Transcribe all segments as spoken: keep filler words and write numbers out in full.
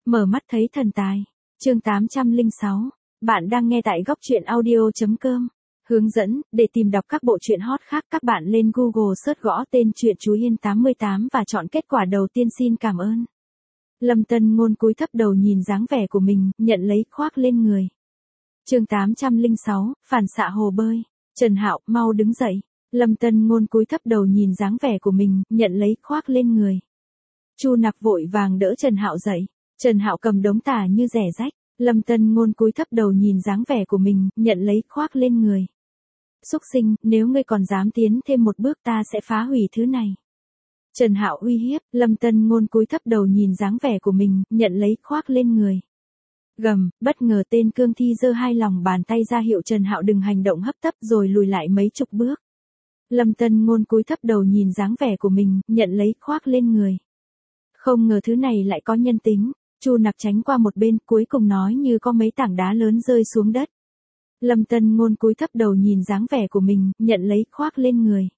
Mở mắt thấy thần tài. Chương tám trăm lẻ sáu. Bạn đang nghe tại góc truyện audio.com. Hướng dẫn, để tìm đọc các bộ truyện hot khác các bạn lên Google search gõ tên truyện Chú Hiên tám mươi tám và chọn kết quả đầu tiên. Xin cảm ơn. Lâm Tân Ngôn cúi thấp đầu nhìn dáng vẻ của mình, nhận lấy khoác lên người. Chương tám trăm lẻ sáu, phản xạ hồ bơi. Trần Hạo, mau đứng dậy. Lâm Tân Ngôn cúi thấp đầu nhìn dáng vẻ của mình, nhận lấy khoác lên người. Chu Nặc vội vàng đỡ Trần Hạo dậy. Trần Hạo cầm đống tả như rẻ rách. Lâm Tân Ngôn cúi thấp đầu nhìn dáng vẻ của mình, nhận lấy khoác lên người. Xúc sinh, nếu ngươi còn dám tiến thêm một bước ta sẽ phá hủy thứ này. Trần Hạo uy hiếp. Lâm Tân Ngôn cúi thấp đầu nhìn dáng vẻ của mình, nhận lấy khoác lên người. Gầm, bất ngờ tên cương thi giơ hai lòng bàn tay ra hiệu Trần Hạo đừng hành động hấp tấp rồi lùi lại mấy chục bước. Lâm Tân Ngôn cúi thấp đầu nhìn dáng vẻ của mình, nhận lấy khoác lên người. Không ngờ thứ này lại có nhân tính. Chu Nặc tránh qua một bên, cuối cùng nói như có mấy tảng đá lớn rơi xuống đất. Lâm Tân Ngôn cúi thấp đầu nhìn dáng vẻ của mình, nhận lấy khoác lên người.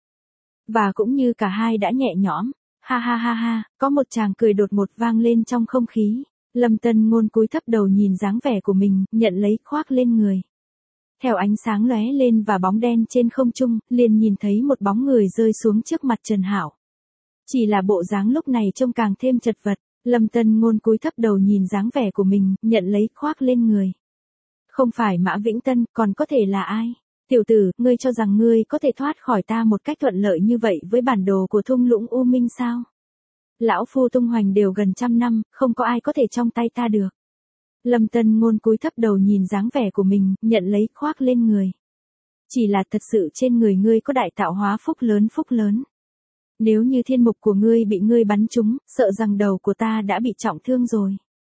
Và cũng như cả hai đã nhẹ nhõm. Ha ha ha ha, có một tràng cười đột ngột vang lên trong không khí. Lâm Tân Ngôn cúi thấp đầu nhìn dáng vẻ của mình, nhận lấy khoác lên người. Theo ánh sáng lóe lên và bóng đen trên không trung, liền nhìn thấy một bóng người rơi xuống trước mặt Trần Hạo. Chỉ là bộ dáng lúc này trông càng thêm chật vật. Lâm Tân Ngôn cúi thấp đầu nhìn dáng vẻ của mình, nhận lấy khoác lên người. Không phải Mã Vĩnh Tân, còn có thể là ai? Tiểu tử, ngươi cho rằng ngươi có thể thoát khỏi ta một cách thuận lợi như vậy với bản đồ của thung lũng U Minh sao? Lão phu tung hoành đều gần trăm năm, không có ai có thể trong tay ta được. Lâm Tân Ngôn cúi thấp đầu nhìn dáng vẻ của mình, nhận lấy khoác lên người. Chỉ là thật sự trên người ngươi có đại tạo hóa phúc lớn phúc lớn. Nếu như thiên mục của ngươi bị ngươi bắn trúng, sợ rằng đầu của ta đã bị trọng thương rồi.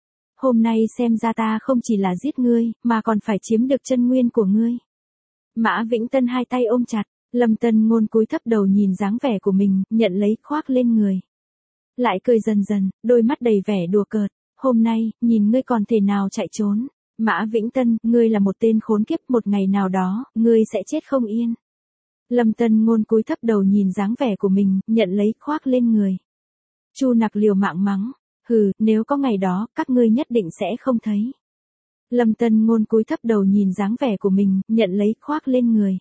Hôm nay xem ra ta không chỉ là giết ngươi, mà còn phải chiếm được chân nguyên của ngươi. Mã Vĩnh Tân hai tay ôm chặt. Lâm Tân Ngôn cúi thấp đầu nhìn dáng vẻ của mình, nhận lấy khoác lên người. Lại cười dần dần, đôi mắt đầy vẻ đùa cợt. Hôm nay, nhìn ngươi còn thể nào chạy trốn. Mã Vĩnh Tân, ngươi là một tên khốn kiếp, một ngày nào đó, ngươi sẽ chết không yên. Lâm Tân Ngôn cúi thấp đầu nhìn dáng vẻ của mình, nhận lấy khoác lên người. Chu Nặc liều mạng mắng. Hừ, nếu có ngày đó, các ngươi nhất định sẽ không thấy. Lâm Tân Ngôn cúi thấp đầu nhìn dáng vẻ của mình, nhận lấy khoác lên người.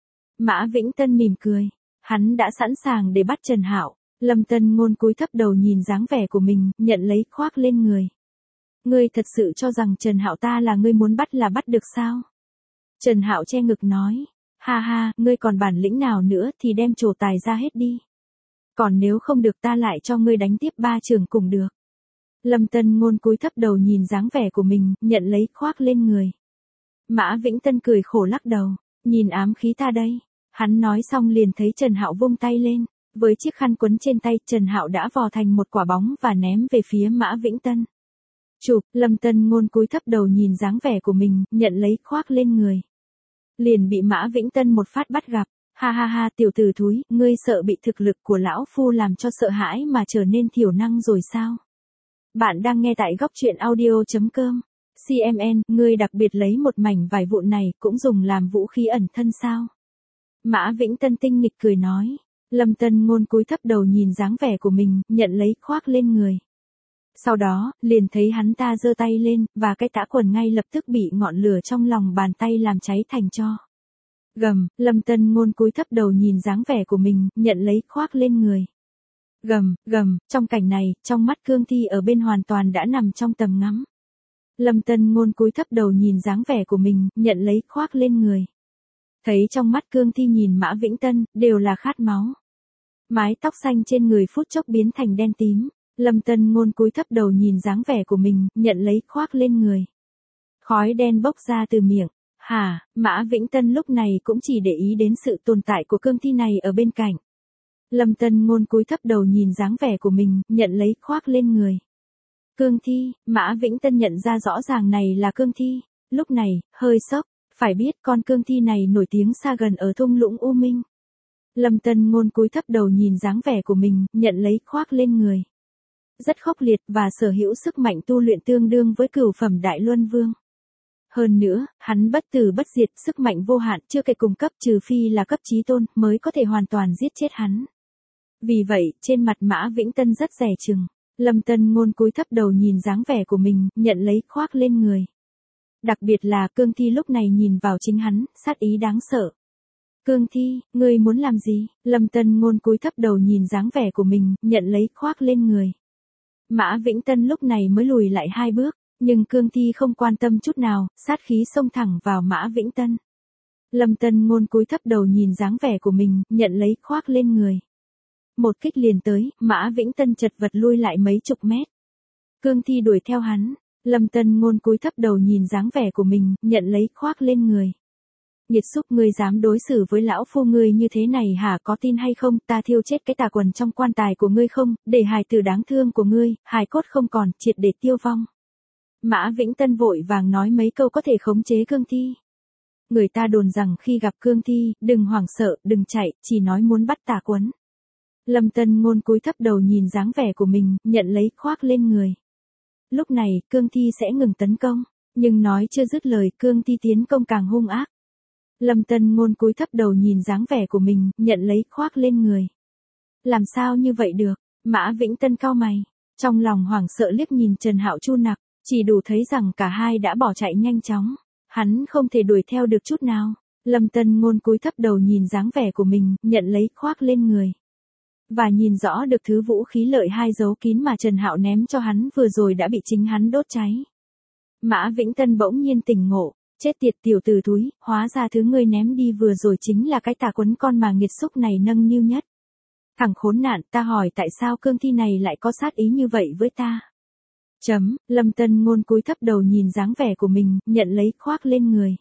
Mã Vĩnh Tân mỉm cười. Hắn đã sẵn sàng để bắt Trần Hạo. Lâm Tân Ngôn cúi thấp đầu nhìn dáng vẻ của mình, nhận lấy khoác lên người. Ngươi thật sự cho rằng Trần Hạo ta là ngươi muốn bắt là bắt được sao? Trần Hạo che ngực nói. Ha ha, ngươi còn bản lĩnh nào nữa thì đem trổ tài ra hết đi. Còn nếu không được ta lại cho ngươi đánh tiếp ba trường cùng được. Lâm Tân Ngôn cúi thấp đầu nhìn dáng vẻ của mình, nhận lấy khoác lên người. Mã Vĩnh Tân cười khổ lắc đầu. Nhìn ám khí ta đây. Hắn nói xong liền thấy Trần Hạo vung tay lên. Với chiếc khăn quấn trên tay, Trần Hạo đã vò thành một quả bóng và ném về phía Mã Vĩnh Tân. Chụp, Lâm Tân Ngôn cúi thấp đầu nhìn dáng vẻ của mình, nhận lấy khoác lên người. Liền bị Mã Vĩnh Tân một phát bắt gặp. Ha ha ha, tiểu tử thúi, ngươi sợ bị thực lực của lão phu làm cho sợ hãi mà trở nên thiểu năng rồi sao? Bạn đang nghe tại góc truyện audio.com. xê em en, ngươi đặc biệt lấy một mảnh vải vụn này cũng dùng làm vũ khí ẩn thân sao? Mã Vĩnh Tân tinh nghịch cười nói. Lâm Tân Ngôn cúi thấp đầu nhìn dáng vẻ của mình, nhận lấy khoác lên người. Sau đó, liền thấy hắn ta giơ tay lên, và cái tã quần ngay lập tức bị ngọn lửa trong lòng bàn tay làm cháy thành tro. Gầm, Lâm Tân Ngôn cúi thấp đầu nhìn dáng vẻ của mình, nhận lấy khoác lên người. Gầm, gầm, trong cảnh này, trong mắt cương thi ở bên hoàn toàn đã nằm trong tầm ngắm. Lâm Tân Ngôn cúi thấp đầu nhìn dáng vẻ của mình, nhận lấy khoác lên người. Thấy trong mắt cương thi nhìn Mã Vĩnh Tân, đều là khát máu. Mái tóc xanh trên người phút chốc biến thành đen tím. Lâm Tân Ngôn cúi thấp đầu nhìn dáng vẻ của mình, nhận lấy khoác lên người. Khói đen bốc ra từ miệng. Hả, Mã Vĩnh Tân lúc này cũng chỉ để ý đến sự tồn tại của cương thi này ở bên cạnh. Lâm Tân Ngôn cúi thấp đầu nhìn dáng vẻ của mình, nhận lấy khoác lên người. Cương thi, Mã Vĩnh Tân nhận ra rõ ràng này là cương thi. Lúc này, hơi sốc, phải biết con cương thi này nổi tiếng xa gần ở thung lũng U Minh. Lâm Tân Ngôn cúi thấp đầu nhìn dáng vẻ của mình, nhận lấy khoác lên người. Rất khốc liệt và sở hữu sức mạnh tu luyện tương đương với cửu phẩm Đại Luân Vương. Hơn nữa, hắn bất tử bất diệt, sức mạnh vô hạn, chưa kể cùng cấp, trừ phi là cấp chí tôn, mới có thể hoàn toàn giết chết hắn. Vì vậy, trên mặt Mã Vĩnh Tân rất dè chừng. Lâm Tân Ngôn cúi thấp đầu nhìn dáng vẻ của mình, nhận lấy khoác lên người. Đặc biệt là Cương Thi lúc này nhìn vào chính hắn, sát ý đáng sợ. Cương Thi, ngươi muốn làm gì? Lâm Tân Ngôn cúi thấp đầu nhìn dáng vẻ của mình, nhận lấy khoác lên người. Mã Vĩnh Tân lúc này mới lùi lại hai bước, nhưng Cương Thi không quan tâm chút nào, sát khí xông thẳng vào Mã Vĩnh Tân. Lâm Tân Ngôn cúi thấp đầu nhìn dáng vẻ của mình, nhận lấy khoác lên người. Một kích liền tới, Mã Vĩnh Tân chật vật lui lại mấy chục mét. Cương Thi đuổi theo hắn, Lâm Tân Ngôn cúi thấp đầu nhìn dáng vẻ của mình, nhận lấy khoác lên người. Nhiệt xúc, ngươi dám đối xử với lão phu ngươi như thế này hả? Có tin hay không, ta thiêu chết cái tà quần trong quan tài của ngươi không, để hài tử đáng thương của ngươi, hài cốt không còn, triệt để tiêu vong. Mã Vĩnh Tân vội vàng nói mấy câu có thể khống chế Cương Thi. Người ta đồn rằng khi gặp Cương Thi, đừng hoảng sợ, đừng chạy, chỉ nói muốn bắt tà quấn. Lâm Tân Ngôn cúi thấp đầu nhìn dáng vẻ của mình, nhận lấy khoác lên người. Lúc này, Cương Thi sẽ ngừng tấn công, nhưng nói chưa dứt lời, Cương Thi tiến công càng hung ác. Lâm Tân Ngôn cúi thấp đầu nhìn dáng vẻ của mình, nhận lấy khoác lên người. Làm sao như vậy được? Mã Vĩnh Tân cau mày, trong lòng hoảng sợ liếc nhìn Trần Hạo Chu Nặc, chỉ đủ thấy rằng cả hai đã bỏ chạy nhanh chóng, hắn không thể đuổi theo được chút nào. Lâm Tân Ngôn cúi thấp đầu nhìn dáng vẻ của mình, nhận lấy khoác lên người. Và nhìn rõ được thứ vũ khí lợi hai giấu kín mà Trần Hạo ném cho hắn vừa rồi đã bị chính hắn đốt cháy. Mã Vĩnh Tân bỗng nhiên tỉnh ngộ, chết tiệt tiểu tử thúi, hóa ra thứ ngươi ném đi vừa rồi chính là cái tà quấn con mà nghiệt xúc này nâng niu nhất. Thằng khốn nạn, ta hỏi tại sao Cương Thi này lại có sát ý như vậy với ta? Chấm, Lâm Tân Ngôn cúi thấp đầu nhìn dáng vẻ của mình, nhận lấy khoác lên người.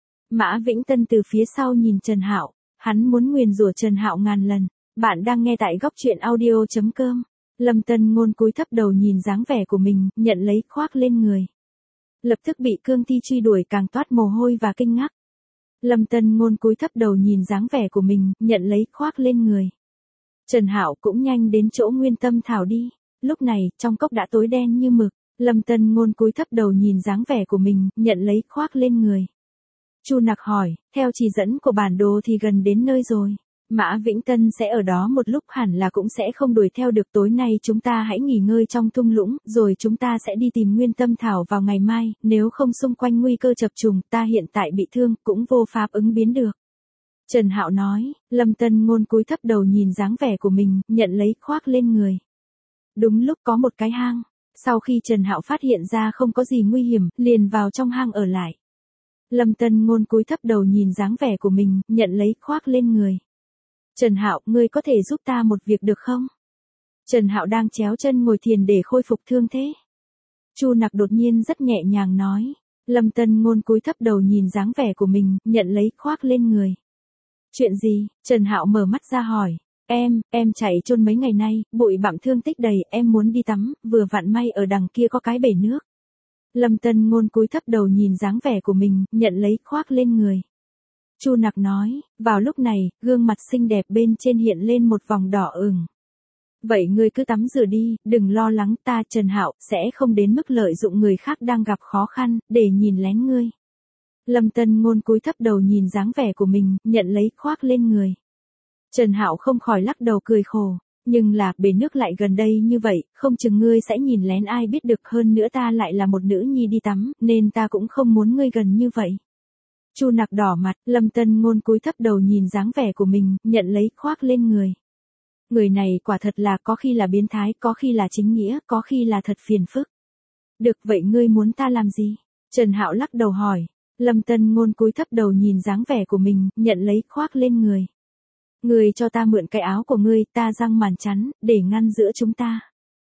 Mã Vĩnh Tân từ phía sau nhìn Trần Hạo, hắn muốn nguyền rủa Trần Hạo ngàn lần. Bạn đang nghe tại góc truyện audio chấm com. Lâm Tân Ngôn cúi thấp đầu nhìn dáng vẻ của mình, nhận lấy khoác lên người. Lập tức bị Cương Thi truy đuổi càng toát mồ hôi và kinh ngạc. Lâm Tân Ngôn cúi thấp đầu nhìn dáng vẻ của mình, nhận lấy khoác lên người. Trần Hạo cũng nhanh đến chỗ Nguyên Tâm Thảo đi. Lúc này, trong cốc đã tối đen như mực. Lâm Tân Ngôn cúi thấp đầu nhìn dáng vẻ của mình, nhận lấy khoác lên người. Chu Nặc hỏi, theo chỉ dẫn của bản đồ thì gần đến nơi rồi. Mã Vĩnh Tân sẽ ở đó một lúc, hẳn là cũng sẽ không đuổi theo được. Tối nay chúng ta hãy nghỉ ngơi trong thung lũng, rồi chúng ta sẽ đi tìm Nguyên Tâm Thảo vào ngày mai, nếu không xung quanh nguy cơ chập trùng, ta hiện tại bị thương, cũng vô pháp ứng biến được. Trần Hạo nói, Lâm Tân Ngôn cúi thấp đầu nhìn dáng vẻ của mình, nhận lấy khoác lên người. Đúng lúc có một cái hang, sau khi Trần Hạo phát hiện ra không có gì nguy hiểm, liền vào trong hang ở lại. Lâm Tân Ngôn cúi thấp đầu nhìn dáng vẻ của mình, nhận lấy khoác lên người. Trần Hạo, ngươi có thể giúp ta một việc được không? Trần Hạo đang chéo chân ngồi thiền để khôi phục thương thế. Chu Nặc đột nhiên rất nhẹ nhàng nói. Lâm Tân Ngôn cúi thấp đầu nhìn dáng vẻ của mình, nhận lấy khoác lên người. Chuyện gì? Trần Hạo mở mắt ra hỏi. Em, em chạy chôn mấy ngày nay, bụi bặm thương tích đầy, em muốn đi tắm, vừa vặn may ở đằng kia có cái bể nước. Lâm Tân Ngôn cúi thấp đầu nhìn dáng vẻ của mình, nhận lấy khoác lên người. Chu Nặc nói, vào lúc này, gương mặt xinh đẹp bên trên hiện lên một vòng đỏ ửng. Vậy ngươi cứ tắm rửa đi, đừng lo lắng, ta Trần Hạo sẽ không đến mức lợi dụng người khác đang gặp khó khăn, để nhìn lén ngươi. Lâm Tân Ngôn cúi thấp đầu nhìn dáng vẻ của mình, nhận lấy khoác lên người. Trần Hạo không khỏi lắc đầu cười khổ, nhưng là bể nước lại gần đây như vậy, không chừng ngươi sẽ nhìn lén ai biết được, hơn nữa ta lại là một nữ nhi đi tắm, nên ta cũng không muốn ngươi gần như vậy. Chu Nặc đỏ mặt, Lâm Tân Ngôn cúi thấp đầu nhìn dáng vẻ của mình, nhận lấy khoác lên người. Người này quả thật là có khi là biến thái, có khi là chính nghĩa, có khi là thật phiền phức. Được, vậy ngươi muốn ta làm gì? Trần Hạo lắc đầu hỏi. Lâm Tân Ngôn cúi thấp đầu nhìn dáng vẻ của mình, nhận lấy khoác lên người. Ngươi cho ta mượn cái áo của ngươi, ta răng màn chắn, để ngăn giữa chúng ta.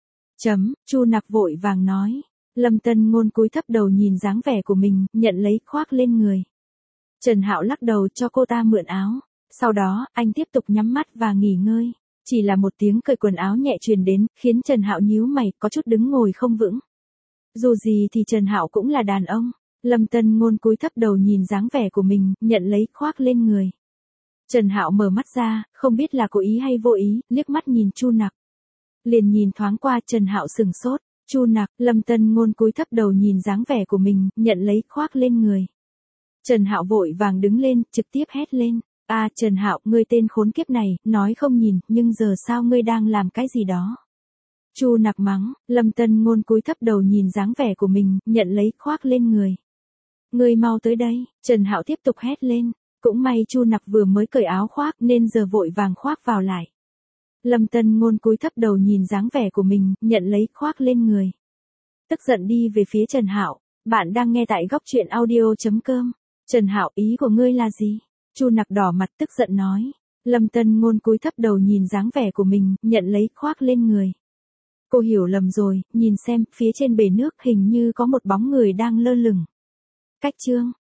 Chấm, Chu Nặc vội vàng nói. Lâm Tân Ngôn cúi thấp đầu nhìn dáng vẻ của mình, nhận lấy khoác lên người. Trần Hạo lắc đầu cho cô ta mượn áo. Sau đó, anh tiếp tục nhắm mắt và nghỉ ngơi. Chỉ là một tiếng cởi quần áo nhẹ truyền đến, khiến Trần Hạo nhíu mày, có chút đứng ngồi không vững. Dù gì thì Trần Hạo cũng là đàn ông. Lâm Tân Ngôn cúi thấp đầu nhìn dáng vẻ của mình, nhận lấy khoác lên người. Trần Hạo mở mắt ra, không biết là cố ý hay vô ý, liếc mắt nhìn Chu Nặc. Liền nhìn thoáng qua, Trần Hạo sừng sốt. Chu Nặc, Lâm Tân Ngôn cúi thấp đầu nhìn dáng vẻ của mình, nhận lấy khoác lên người. Trần Hạo vội vàng đứng lên, trực tiếp hét lên. À Trần Hạo, ngươi tên khốn kiếp này, nói không nhìn, nhưng giờ sao ngươi đang làm cái gì đó? Chu Nặc mắng, Lâm Tân Ngôn cúi thấp đầu nhìn dáng vẻ của mình, nhận lấy khoác lên người. Ngươi mau tới đây, Trần Hạo tiếp tục hét lên, cũng may Chu Nặc vừa mới cởi áo khoác nên giờ vội vàng khoác vào lại. Lâm Tân Ngôn cúi thấp đầu nhìn dáng vẻ của mình, nhận lấy khoác lên người. Tức giận đi về phía Trần Hạo, bạn đang nghe tại góc truyện audio chấm com. Trần Hạo, ý của ngươi là gì? Chu Nặc đỏ mặt tức giận nói. Lâm Tân Ngôn cúi thấp đầu nhìn dáng vẻ của mình, nhận lấy khoác lên người. Cô hiểu lầm rồi, nhìn xem, phía trên bể nước hình như có một bóng người đang lơ lửng. Cách chương,